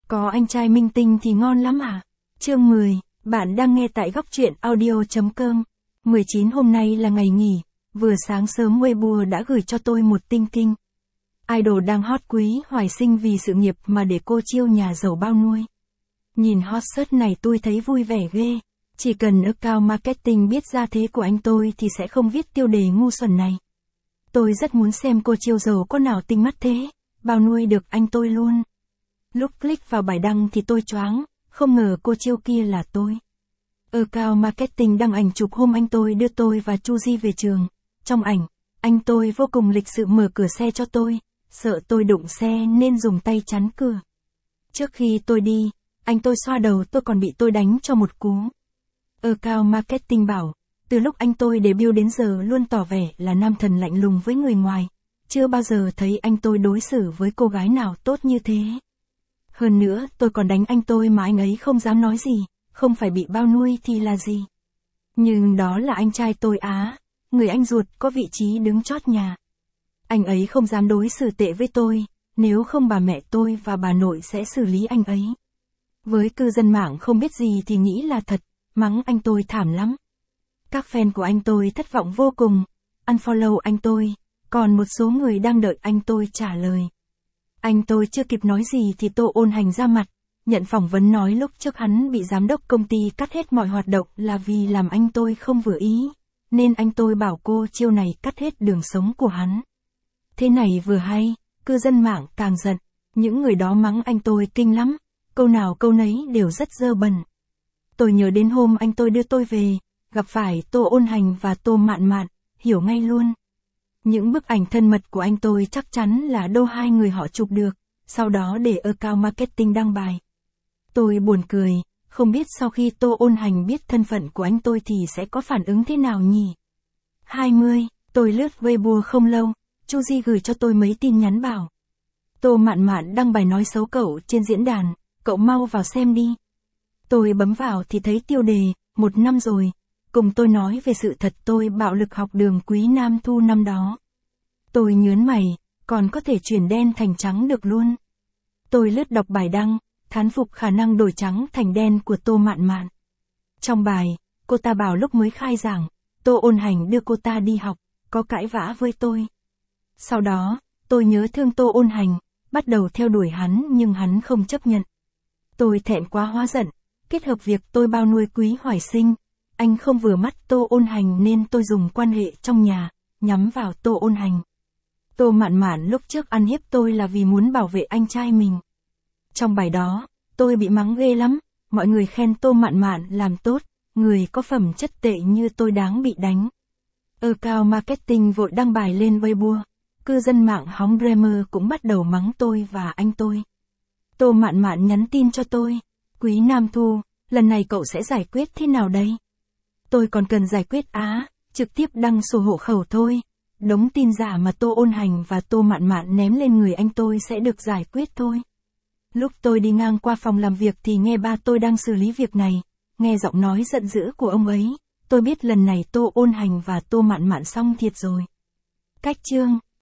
Có anh trai minh tinh thì ngon lắm à? Chương 10, bạn đang nghe tại góc truyện audio.com. 19 hôm nay là ngày nghỉ, vừa sáng sớm Weibo đã gửi cho tôi một tinh kinh. Idol đang hot Quý Hoài Sinh vì sự nghiệp mà để cô chiêu nhà giàu bao nuôi. Nhìn hot search này tôi thấy vui vẻ ghê. Chỉ cần account marketing biết ra thế của anh tôi thì sẽ không viết tiêu đề ngu xuẩn này. Tôi rất muốn xem cô chiêu giàu có nào tinh mắt thế, bao nuôi được anh tôi luôn. Lúc click vào bài đăng thì tôi choáng, không ngờ cô chiêu kia là tôi. Account marketing đăng ảnh chụp hôm anh tôi đưa tôi và Chu Di về trường. Trong ảnh, anh tôi vô cùng lịch sự mở cửa xe cho tôi, sợ tôi đụng xe nên dùng tay chắn cửa. Trước khi tôi đi, anh tôi xoa đầu tôi còn bị tôi đánh cho một cú. Account marketing bảo, từ lúc anh tôi debut đến giờ luôn tỏ vẻ là nam thần lạnh lùng với người ngoài. Chưa bao giờ thấy anh tôi đối xử với cô gái nào tốt như thế. Hơn nữa tôi còn đánh anh tôi mà anh ấy không dám nói gì, không phải bị bao nuôi thì là gì. Nhưng đó là anh trai tôi á, người anh ruột có vị trí đứng chót nhà. Anh ấy không dám đối xử tệ với tôi, nếu không bà mẹ tôi và bà nội sẽ xử lý anh ấy. Với cư dân mạng không biết gì thì nghĩ là thật, mắng anh tôi thảm lắm. Các fan của anh tôi thất vọng vô cùng, unfollow anh tôi, còn một số người đang đợi anh tôi trả lời. Anh tôi chưa kịp nói gì thì Tô Ôn Hành ra mặt, nhận phỏng vấn nói lúc trước hắn bị giám đốc công ty cắt hết mọi hoạt động là vì làm anh tôi không vừa ý, nên anh tôi bảo cô chiêu này cắt hết đường sống của hắn. Thế này vừa hay, cư dân mạng càng giận, những người đó mắng anh tôi kinh lắm, câu nào câu nấy đều rất dơ bẩn. Tôi nhớ đến hôm anh tôi đưa tôi về, gặp phải Tô Ôn Hành và Tô Mạn Mạn, hiểu ngay luôn. Những bức ảnh thân mật của anh tôi chắc chắn là đâu hai người họ chụp được, sau đó để account marketing đăng bài. Tôi buồn cười, không biết sau khi Tô Ôn Hành biết thân phận của anh tôi thì sẽ có phản ứng thế nào nhỉ? 20, tôi lướt Weibo không lâu, Chu Di gửi cho tôi mấy tin nhắn bảo. Tô Mạn Mạn đăng bài nói xấu cậu trên diễn đàn, cậu mau vào xem đi. Tôi bấm vào thì thấy tiêu đề, 1 năm rồi. Cùng tôi nói về sự thật tôi bạo lực học đường Quý Nam Thu năm đó. Tôi nhớn mày, còn có thể chuyển đen thành trắng được luôn. Tôi lướt đọc bài đăng, thán phục khả năng đổi trắng thành đen của Tô Mạn Mạn. Trong bài, cô ta bảo lúc mới khai giảng, Tô Ôn Hành đưa cô ta đi học, có cãi vã với tôi. Sau đó, tôi nhớ thương Tô Ôn Hành, bắt đầu theo đuổi hắn nhưng hắn không chấp nhận. Tôi thẹn quá hóa giận, kết hợp việc tôi bao nuôi Quý Hoài Sinh. Anh không vừa mắt Tô Ôn Hành nên tôi dùng quan hệ trong nhà, nhắm vào Tô Ôn Hành. Tô Mạn Mạn lúc trước ăn hiếp tôi là vì muốn bảo vệ anh trai mình. Trong bài đó, tôi bị mắng ghê lắm, mọi người khen Tô Mạn Mạn làm tốt, người có phẩm chất tệ như tôi đáng bị đánh. Account marketing vội đăng bài lên Weibo, cư dân mạng hóng drama cũng bắt đầu mắng tôi và anh tôi. Tô Mạn Mạn nhắn tin cho tôi, Quý Nam Thu, lần này cậu sẽ giải quyết thế nào đây? Tôi còn cần giải quyết á, trực tiếp đăng sổ hộ khẩu thôi. Đống tin giả mà Tô Ôn Hành và Tô Mạn Mạn ném lên người anh tôi sẽ được giải quyết thôi. Lúc tôi đi ngang qua phòng làm việc thì nghe ba tôi đang xử lý việc này, nghe giọng nói giận dữ của ông ấy, tôi biết lần này Tô Ôn Hành và Tô Mạn Mạn xong thiệt rồi. Cách chương